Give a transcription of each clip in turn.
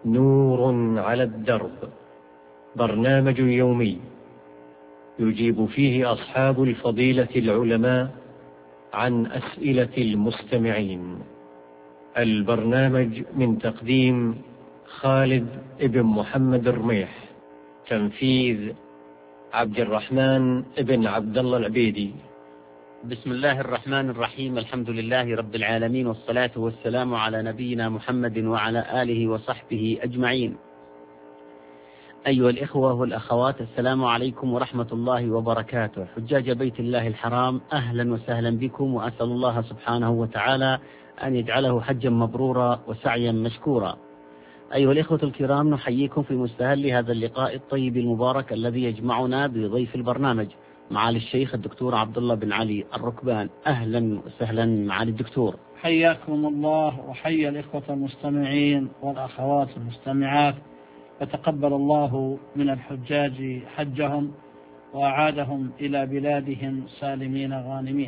نور على الدرب، برنامج يومي يجيب فيه أصحاب الفضيلة العلماء عن أسئلة المستمعين. البرنامج من تقديم خالد بن محمد الرميح، تنفيذ عبد الرحمن بن عبد الله العبيدي. بسم الله الرحمن الرحيم، الحمد لله رب العالمين، والصلاة والسلام على نبينا محمد وعلى آله وصحبه أجمعين. أيها الإخوة والأخوات، السلام عليكم ورحمة الله وبركاته. حجاج بيت الله الحرام، أهلا وسهلا بكم، وأسأل الله سبحانه وتعالى أن يجعله حجا مبرورا وسعيا مشكورا. أيها الإخوة الكرام، نحييكم في مستهل هذا اللقاء الطيب المبارك الذي يجمعنا بضيف البرنامج معالي الشيخ الدكتور عبد الله بن علي الركبان. أهلا وسهلا معالي الدكتور. حياكم الله وحيا الإخوة المستمعين والأخوات المستمعات، وتقبل الله من الحجاج حجهم وأعادهم إلى بلادهم سالمين غانمين.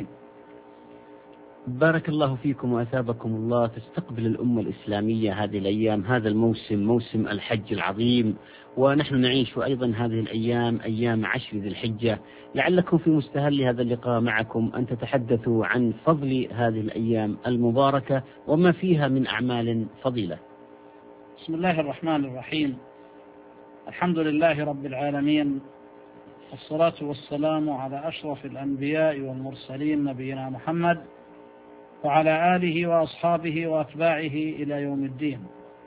بارك الله فيكم وأثابكم الله. تستقبل الأمة الإسلامية هذه الأيام، هذا الموسم، موسم الحج العظيم، ونحن نعيش أيضا هذه الأيام أيام 10 ذي الحجة. لعلكم في مستهل هذا اللقاء معكم أن تتحدثوا عن فضل هذه الأيام المباركة وما فيها من أعمال فضيلة. بسم الله الرحمن الرحيم، الحمد لله رب العالمين، والصلاة والسلام على أشرف الأنبياء والمرسلين نبينا محمد وعلى آله وأصحابه وأتباعه إلى يوم الدين.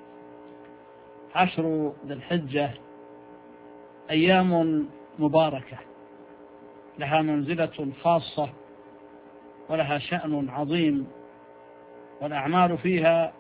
10 ذي الحجة أيام مباركة لها منزلة خاصة ولها شأن عظيم، والأعمال فيها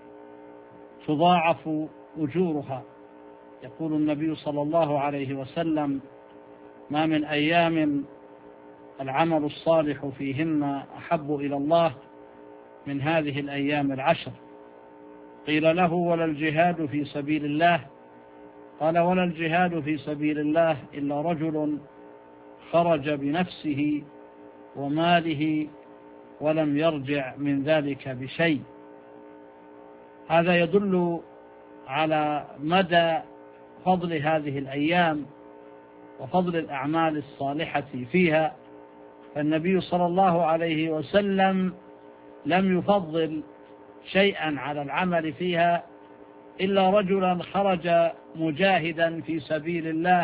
تضاعف أجورها. يقول النبي صلى الله عليه وسلم: ما من أيام العمل الصالح فيهن أحب إلى الله من هذه الأيام 10. قيل له: ولا الجهاد في سبيل الله؟ قال: ولا الجهاد في سبيل الله إلا رجل خرج بنفسه وماله ولم يرجع من ذلك بشيء. هذا يدل على مدى فضل هذه الأيام وفضل الأعمال الصالحة فيها. فالنبي صلى الله عليه وسلم لم يفضل شيئا على العمل فيها إلا رجلا خرج مجاهدا في سبيل الله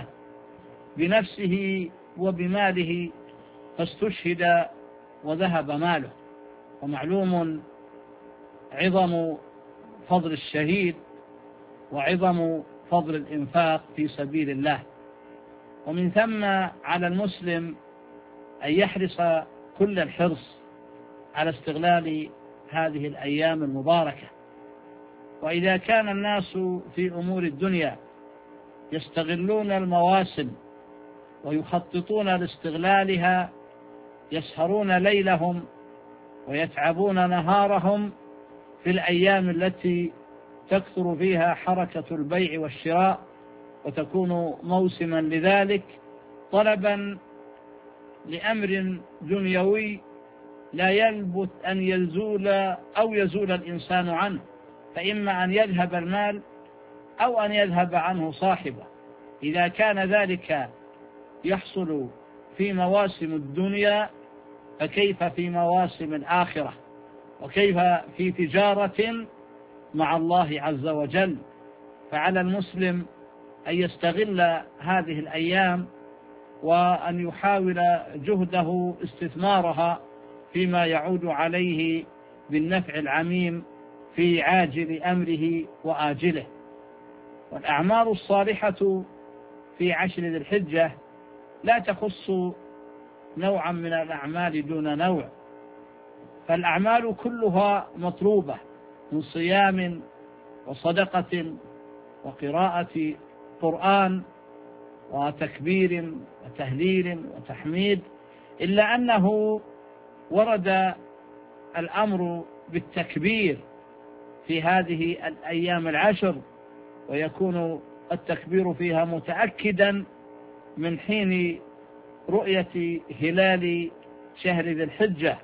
بنفسه وبماله فاستشهد وذهب ماله. ومعلوم عظم فضل الشهيد وعظم فضل الإنفاق في سبيل الله. ومن ثم على المسلم أن يحرص كل الحرص على استغلال هذه الأيام المباركة. وإذا كان الناس في أمور الدنيا يستغلون المواسم ويخططون لاستغلالها، يسهرون ليلهم ويتعبون نهارهم في الأيام التي تكثر فيها حركة البيع والشراء وتكون موسما لذلك، طلبا لأمر دنيوي لا يلبث أن يزول أو يزول الإنسان عنه، فإما أن يذهب المال أو أن يذهب عنه صاحبه. إذا كان ذلك يحصل في مواسم الدنيا، فكيف في مواسم الآخرة؟ وكيف في تجارة مع الله عز وجل؟ فعلى المسلم أن يستغل هذه الأيام وأن يحاول جهده استثمارها فيما يعود عليه بالنفع العميم في عاجل أمره وآجله. والأعمال الصالحة في 10 ذي الحجة لا تخص نوعا من الأعمال دون نوع، فالأعمال كلها مطلوبة من صيام وصدقة وقراءة قرآن وتكبير وتهليل وتحميد، إلا أنه ورد الأمر بالتكبير في هذه الأيام 10، ويكون التكبير فيها متأكدا من حين رؤية هلال شهر ذي الحجة.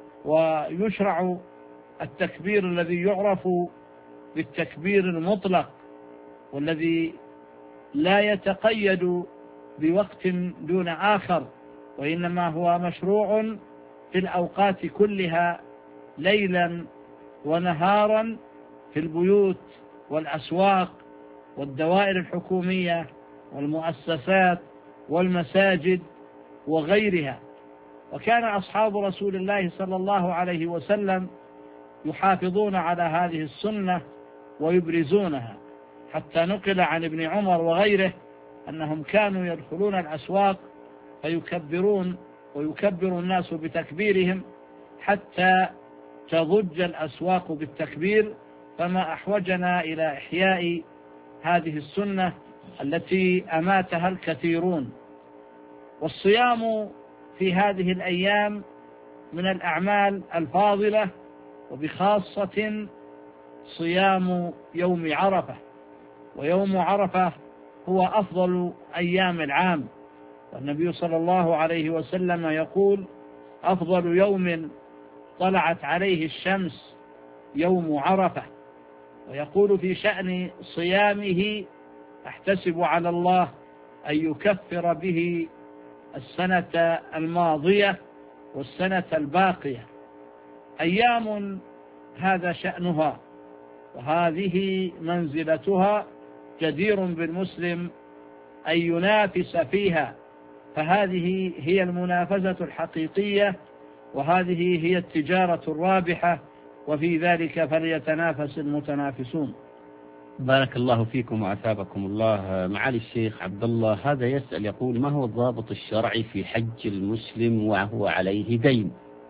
ويشرع التكبير الذي يعرف بالتكبير المطلق والذي لا يتقيد بوقت دون آخر، وإنما هو مشروع في الأوقات كلها ليلا ونهارا، في البيوت والأسواق والدوائر الحكومية والمؤسسات والمساجد وغيرها. وكان أصحاب رسول الله صلى الله عليه وسلم يحافظون على هذه السنة ويبرزونها، حتى نقل عن ابن عمر وغيره أنهم كانوا يدخلون الأسواق فيكبرون ويكبر الناس بتكبيرهم حتى تضج الأسواق بالتكبير، فما أحوجنا إلى إحياء هذه السنة التي أماتها الكثيرون. والصيام في هذه الأيام من الأعمال الفاضلة، وبخاصة صيام يوم عرفة. ويوم عرفة هو أفضل أيام العام، والنبي صلى الله عليه وسلم يقول: أفضل يوم طلعت عليه الشمس يوم عرفة. ويقول في شأن صيامه: أحتسب على الله أن يكفر به السنة الماضية والسنة الباقية. أيام هذا شأنها وهذه منزلتها، جدير بالمسلم أن ينافس فيها، فهذه هي المنافسة الحقيقية، وهذه هي التجارة الرابحة، وفي ذلك فليتنافس المتنافسون. بارك الله فيكم وأثابكم الله. معالي الشيخ عبد الله، هذا يسأل يقول: ما هو الضابط الشرعي في حج المسلم وهو عليه دين؟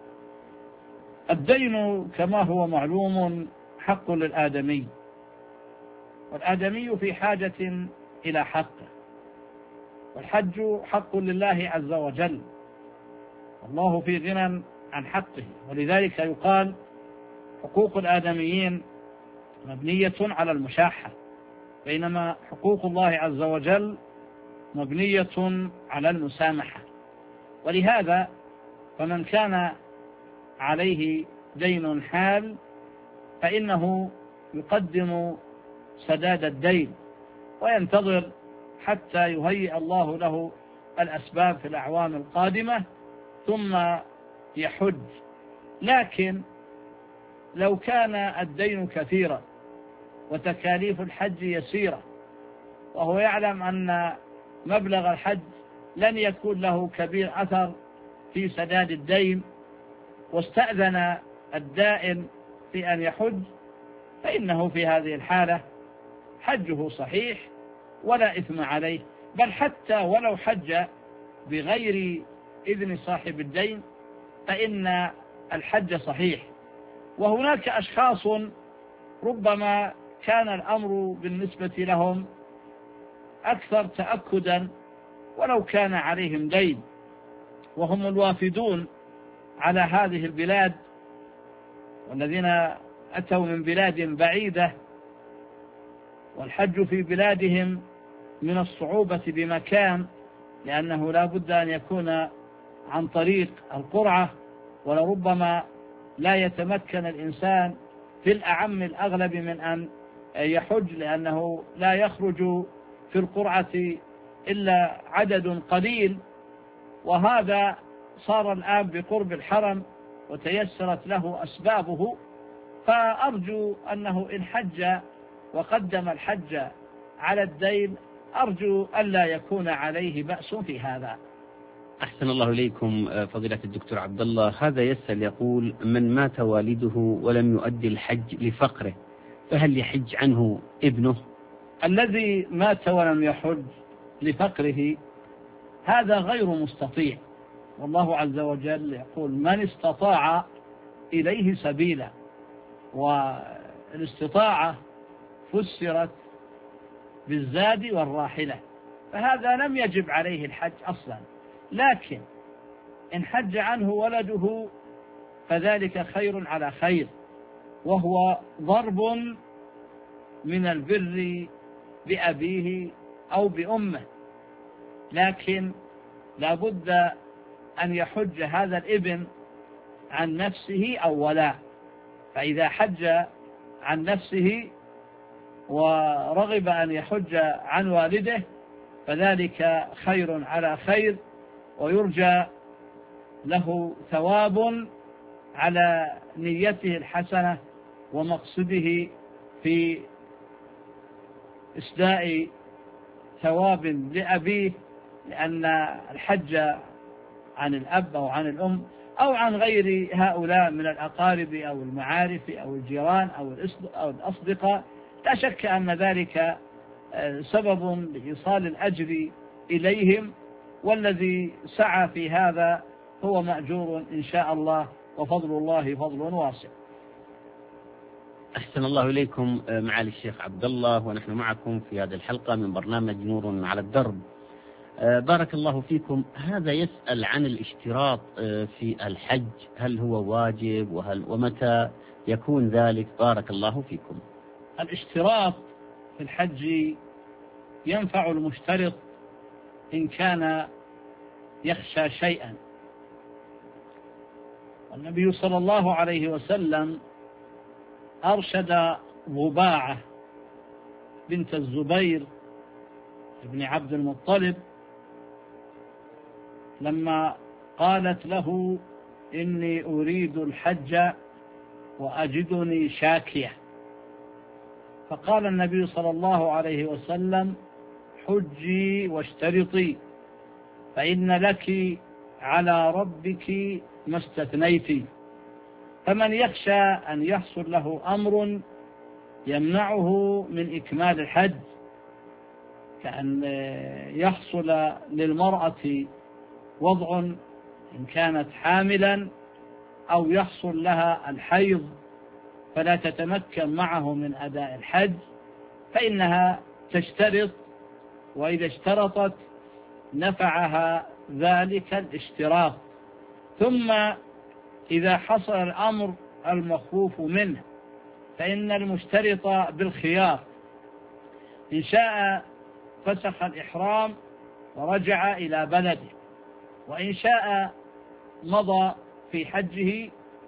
الدين كما هو معلوم حق للآدمي، والآدمي في حاجة إلى حقه، والحج حق لله عز وجل، والله في غنى عن حقه. ولذلك يقال: حقوق الآدميين مبنية على المشاحة، بينما حقوق الله عز وجل مبنية على المسامحة. ولهذا فمن كان عليه دين حال فإنه يقدم سداد الدين وينتظر حتى يهيئ الله له الأسباب في الأعوام القادمة ثم يحج. لكن لو كان الدين كثيرا وتكاليف الحج يسيرة، وهو يعلم أن مبلغ الحج لن يكون له كبير أثر في سداد الدين، واستأذن الدائن في أن يحج، فإنه في هذه الحالة حجه صحيح ولا إثم عليه، بل حتى ولو حج بغير إذن صاحب الدين فإن الحج صحيح. وهناك أشخاص ربما كان الأمر بالنسبة لهم أكثر تأكدا ولو كان عليهم دين، وهم الوافدون على هذه البلاد، والذين أتوا من بلاد بعيدة، والحج في بلادهم من الصعوبة بمكان، لأنه لا بد أن يكون عن طريق القرعة، ولربما لا يتمكن الإنسان في الأعم الأغلب من أن يحج، لأنه لا يخرج في القرعة إلا عدد قليل، وهذا صار الآن بقرب الحرم وتيسرت له أسبابه. فأرجو أنه إن حج وقدم الحج على الدين أرجو ألا يكون عليه بأس في هذا. أحسن الله إليكم فضيلة الدكتور عبد الله. هذا يسأل يقول: من مات والده ولم يؤدي الحج لفقره فهل يحج عنه ابنه؟ الذي مات ولم يحج لفقره هذا غير مستطيع، والله عز وجل يقول: من استطاع إليه سبيلا، والاستطاعة فسرت بالزاد والراحلة، فهذا لم يجب عليه الحج أصلا. لكن إن حج عنه ولده فذلك خير على خير، وهو ضرب من البر بأبيه أو بأمه، لكن لا بد أن يحج هذا الابن عن نفسه أولا، فإذا حج عن نفسه ورغب أن يحج عن والده فذلك خير على خير، ويرجى له ثواب على نيته الحسنة ومقصده في إسداء ثواب لأبيه، لأن الحج عن الأب أو عن الأم أو عن غير هؤلاء من الأقارب أو المعارف أو الجيران أو الأصدقاء لا شك أن ذلك سبب لإيصال الأجر إليهم، والذي سعى في هذا هو مأجور إن شاء الله، وفضل الله فضل واسع. أحسن الله إليكم معالي الشيخ عبد الله، ونحن معكم في هذه الحلقة من برنامج نور على الدرب. بارك الله فيكم. هذا يسأل عن الاشتراط في الحج، هل هو واجب ومتى يكون ذلك؟ بارك الله فيكم. الاشتراط في الحج ينفع المشترط إن كان يخشى شيئا. النبي صلى الله عليه وسلم أرشد ضباعة بنت الزبير بن عبد المطلب لما قالت له: إني أريد الحج وأجدني شاكية، فقال النبي صلى الله عليه وسلم: حجي واشترطي، فإن لك على ربك ما استثنيت. فمن يخشى أن يحصل له أمر يمنعه من إكمال الحج، كأن يحصل للمرأة وضع إن كانت حاملا، أو يحصل لها الحيض فلا تتمكن معه من أداء الحج، فإنها تشترط، وإذا اشترطت نفعها ذلك الاشتراط. ثم إذا حصل الأمر المخوف منه فإن المشترط بالخيار، إن شاء فسخ الإحرام ورجع إلى بلده، وإن شاء مضى في حجه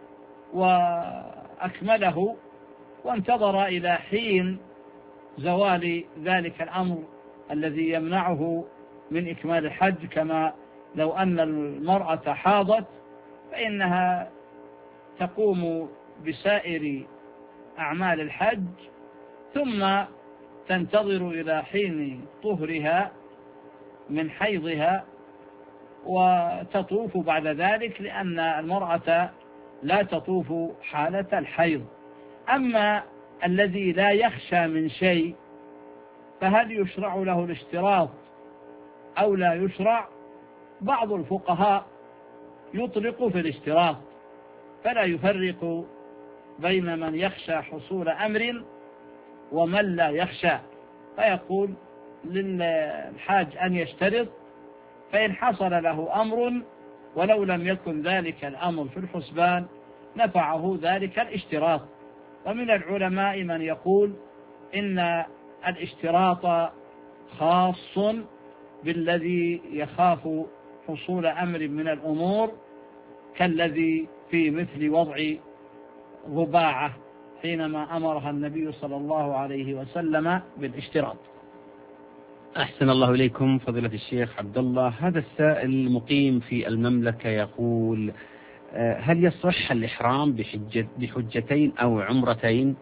وأكمله وانتظر إلى حين زوال ذلك الأمر الذي يمنعه من إكمال الحج. كما لو أن المرأة حاضت فإنها تقوم بسائر أعمال الحج ثم تنتظر إلى حين طهرها من حيضها وتطوف بعد ذلك، لأن المرأة لا تطوف حالة الحيض. أما الذي لا يخشى من شيء فهل يشرع له الاشتراط أو لا يشرع؟ بعض الفقهاء يطلق في الاشتراط، فلا يفرق بين من يخشى حصول أمر ومن لا يخشى، فيقول للحاج أن يشترط، فإن حصل له أمر ولو لم يكن ذلك الأمر في الحسبان نفعه ذلك الاشتراط. ومن العلماء من يقول إن الاشتراط خاص بالذي يخاف حصول أمر من الأمور، كالذي في مثل وضع ضباعة حينما أمرها النبي صلى الله عليه وسلم بالاشتراط. أحسن الله إليكم فضيلة الشيخ عبد الله. هذا السائل مقيم في المملكة يقول: هل يصح الإحرام بحجتين أو عمرتين؟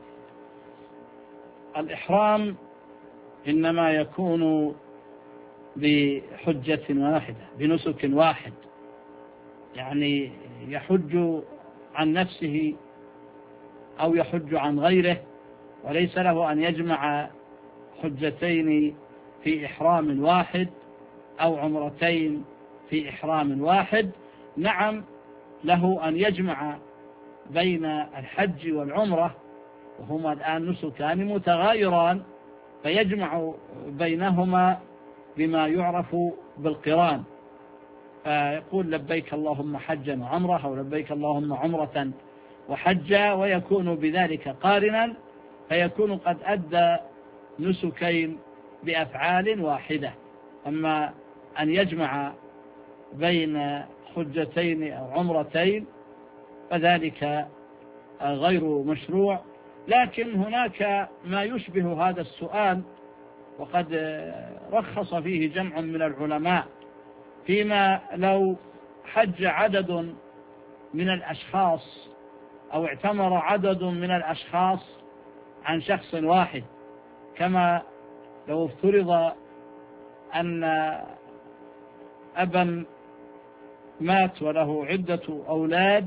الإحرام إنما يكون بحجة واحدة، بنسك واحد، يعني يحج عن نفسه أو يحج عن غيره، وليس له أن يجمع حجتين في إحرام واحد أو عمرتين في إحرام واحد. نعم، له أن يجمع بين الحج والعمرة، وهما الآن نسكان متغايران، فيجمع بينهما بما يعرف بالقران، فيقول لبيك اللهم حجا وعمرة، أو لبيك اللهم عمرة وحجا، ويكون بذلك قارنا، فيكون قد أدى نسكين بأفعال واحدة. أما أن يجمع بين حجتين أو عمرتين فذلك غير مشروع، لكن هناك ما يشبه هذا السؤال، وقد رخص فيه جمع من العلماء، فيما لو حج عدد من الأشخاص أو اعتمر عدد من الأشخاص عن شخص واحد، كما لو افترض أن أبا مات وله عدة أولاد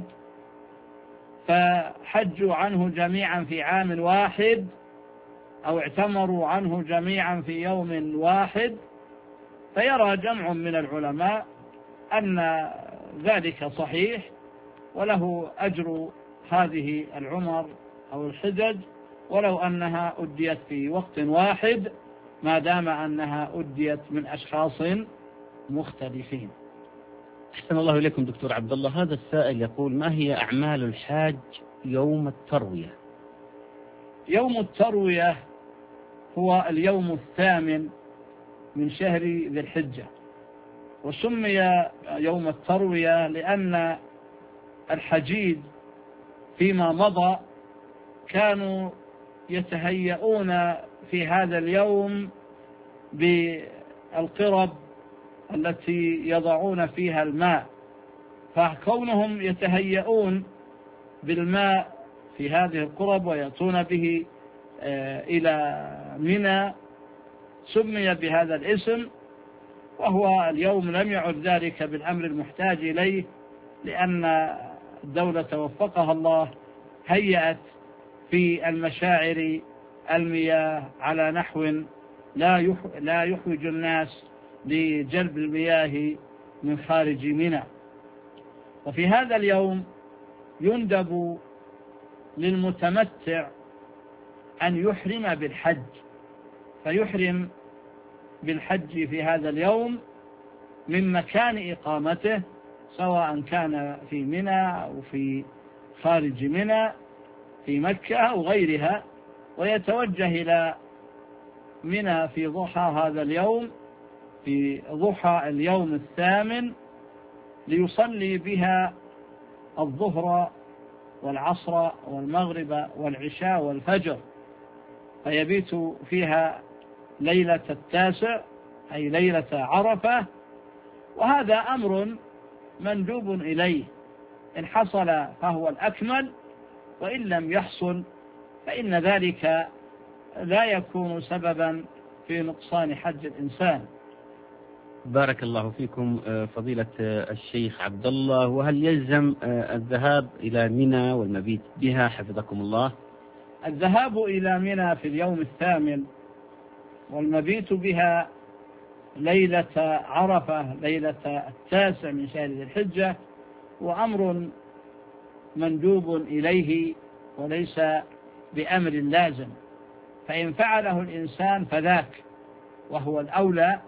فحجوا عنه جميعا في عام واحد أو اعتمروا عنه جميعا في يوم واحد، فيرى جمع من العلماء أن ذلك صحيح وله أجر هذه العمر أو الحجج ولو أنها أديت في وقت واحد، ما دام أنها أديت من أشخاص مختلفين. أحسن الله إليكم دكتور عبد الله. هذا السائل يقول: ما هي أعمال الحاج يوم التروية؟ يوم التروية هو اليوم الثامن من شهر ذي الحجة، وسمي يوم التروية لأن الحجيج فيما مضى كانوا يتهيئون في هذا اليوم بالقرب التي يضعون فيها الماء، فكونهم يتهيئون بالماء في هذه القرب ويأتون به إلى منى سمي بهذا الاسم. وهو اليوم لم يعد ذلك بالأمر المحتاج إليه، لأن الدولة وفقها الله هيأت في المشاعر المياه على نحو لا يحوج الناس لجلب المياه من خارج منى. وفي هذا اليوم يندب للمتمتع أن يحرم بالحج، فيحرم بالحج في هذا اليوم من مكان إقامته، سواء كان في منى أو في خارج منى في مكة أو غيرها، ويتوجه إلى منى في ضحى هذا اليوم، في ضحى اليوم الثامن، ليصلي بها الظهر والعصر والمغرب والعشاء والفجر، فيبيت فيها ليلة التاسع أي ليلة عرفة. وهذا أمر مندوب إليه، إن حصل فهو الأكمل، وإن لم يحصل فإن ذلك لا يكون سببا في نقصان حج الإنسان. بارك الله فيكم فضيلة الشيخ عبد الله. وهل يلزم الذهاب إلى منى والمبيت بها حفظكم الله؟ الذهاب إلى منى في اليوم الثامن والمبيت بها ليلة عرفة ليلة التاسع من شهر ذي الحجة وأمر مندوب إليه وليس بأمر لازم، فإن فعله الإنسان فذاك، وهو الأولى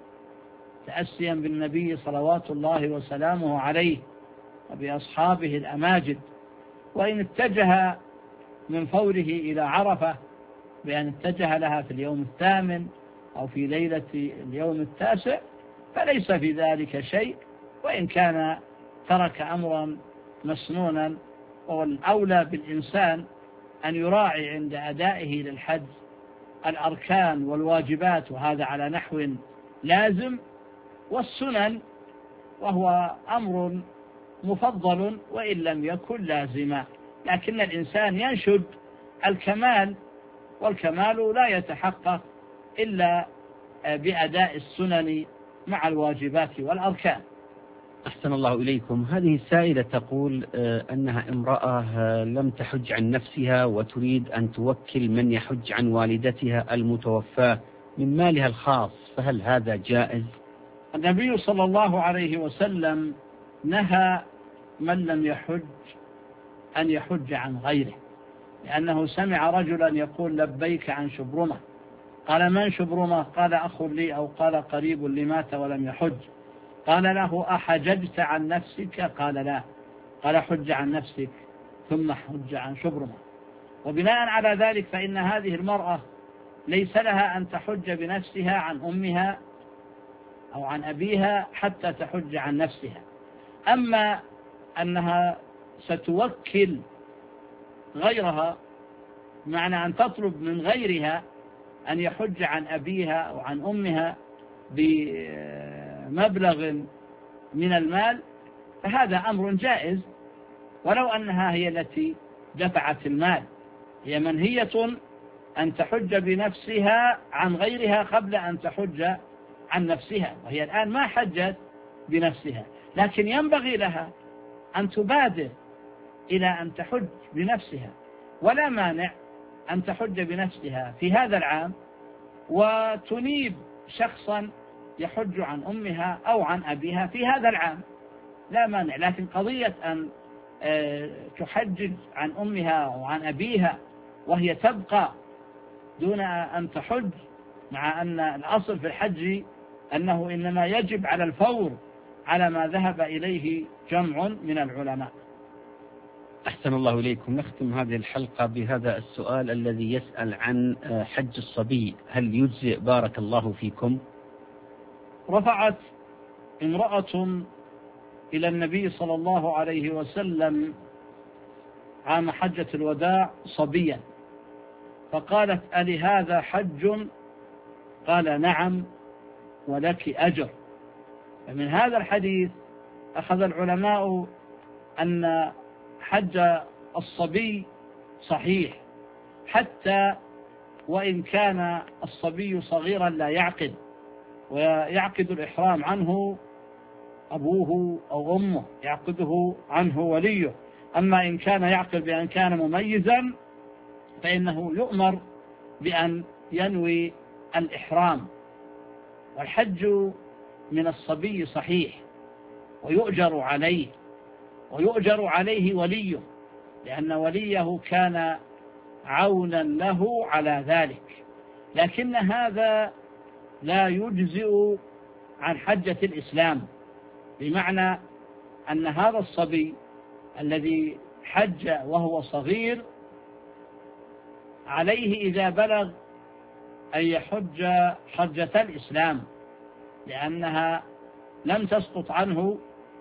تأسيا بالنبي صلوات الله وسلامه عليه وبأصحابه الأماجد. وإن اتجه من فوره إلى عرفة بأن اتجه لها في اليوم الثامن أو في ليلة اليوم التاسع فليس في ذلك شيء، وإن كان ترك أمرا مسنونا. والأولى بالإنسان أن يراعي عند أدائه للحج الأركان والواجبات، وهذا على نحو لازم، والسنن، وهو أمر مفضل وإن لم يكن لازما، لكن الإنسان ينشد الكمال، والكمال لا يتحقق إلا بأداء السنن مع الواجبات والأركان. أحسن الله إليكم. هذه السائلة تقول أنها امرأة لم تحج عن نفسها وتريد أن توكل من يحج عن والدتها المتوفاة من مالها الخاص، فهل هذا جائز؟ النبي صلى الله عليه وسلم نهى من لم يحج أن يحج عن غيره، لأنه سمع رجلا يقول لبيك عن شبرمة، قال من شبرمة؟ قال أخ لي أو قال قريب لي مات ولم يحج. قال له أحججت عن نفسك؟ قال لا. قال حج عن نفسك ثم حج عن شبرمة. وبناء على ذلك فإن هذه المرأة ليس لها أن تحج بنفسها عن أمها أو عن أبيها حتى تحج عن نفسها. أما أنها ستوكل غيرها بمعنى أن تطلب من غيرها أن يحج عن أبيها أو عن أمها بمبلغ من المال، فهذا أمر جائز ولو أنها هي التي دفعت المال. هي منهية أن تحج بنفسها عن غيرها قبل أن تحج عن نفسها، وهي الآن ما حجت بنفسها، لكن ينبغي لها أن تبادر إلى أن تحج بنفسها، ولا مانع أن تحج بنفسها في هذا العام وتنيب شخصا يحج عن أمها أو عن أبيها في هذا العام، لا مانع. لكن قضية أن تحجج عن أمها أو عن أبيها وهي تبقى دون أن تحج، مع أن الأصل في الحج أنه إنما يجب على الفور على ما ذهب إليه جمع من العلماء. أحسن الله إليكم. نختم هذه الحلقة بهذا السؤال الذي يسأل عن حج الصبي، هل يجزئ بارك الله فيكم؟ رفعت امرأة إلى النبي صلى الله عليه وسلم عام حجة الوداع صبيا، فقالت: ألي هذا حج؟ قال: نعم ولك أجر. فمن هذا الحديث أخذ العلماء أن حج الصبي صحيح، حتى وإن كان الصبي صغيرا لا يعقد، ويعقد الإحرام عنه أبوه أو أمه، يعقده عنه وليه. أما إن كان يعقد بأن كان مميزا فإنه يؤمر بأن ينوي الإحرام. والحج من الصبي صحيح ويؤجر عليه، ويؤجر عليه وليه، لأن وليه كان عونا له على ذلك. لكن هذا لا يجزئ عن حجة الإسلام، بمعنى أن هذا الصبي الذي حج وهو صغير عليه إذا بلغ أن يحج حجة الإسلام، لأنها لم تسقط عنه،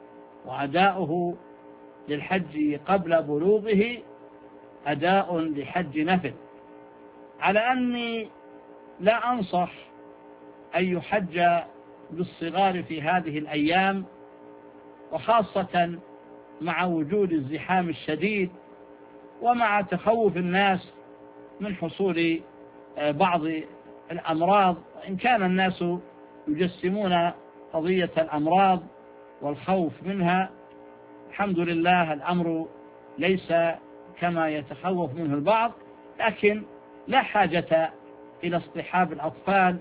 وأداؤه للحج قبل بلوغه أداء لحج نفل. على أني لا أنصح أن يحج بالصغار في هذه الأيام، وخاصة مع وجود الزحام الشديد ومع تخوف الناس من حصول بعض الأمراض، وإن كان الناس يجسمون قضية الأمراض والخوف منها، الحمد لله الأمر ليس كما يتخوف منه البعض، لكن لا حاجة إلى اصطحاب الأطفال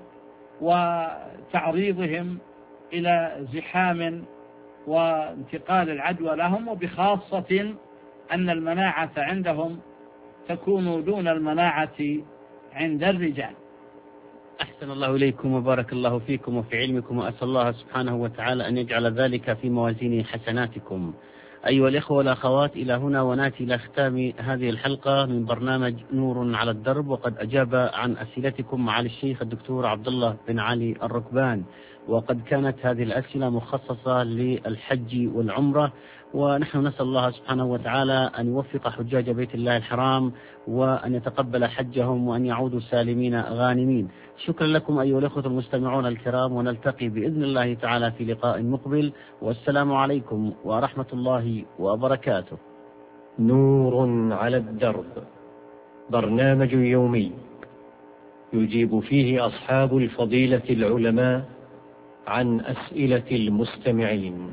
وتعريضهم إلى زحام وانتقال العدوى لهم، وبخاصة أن المناعة عندهم تكون دون المناعة عند الرجال. أحسن الله إليكم وبارك الله فيكم وفي علمكم، وأسأل الله سبحانه وتعالى أن يجعل ذلك في موازين حسناتكم. أيها الإخوة والأخوات، إلى هنا ونأتي إلى ختام هذه الحلقة من برنامج نور على الدرب، وقد أجاب عن أسئلتكم معالي الشيخ الدكتور عبد الله بن علي الركبان، وقد كانت هذه الأسئلة مخصصة للحج والعمرة، ونحن نسأل الله سبحانه وتعالى أن يوفق حجاج بيت الله الحرام وأن يتقبل حجهم وأن يعودوا سالمين غانمين. شكرا لكم أيها الأخوة المستمعون الكرام، ونلتقي بإذن الله تعالى في لقاء مقبل، والسلام عليكم ورحمة الله وبركاته. نور على الدرب، برنامج يومي يجيب فيه أصحاب الفضيلة العلماء عن أسئلة المستمعين.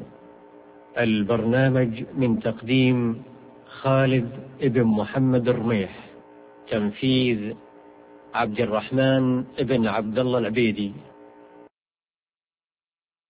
البرنامج من تقديم خالد ابن محمد الرميح، تنفيذ عبد الرحمن ابن عبد الله العبيدي.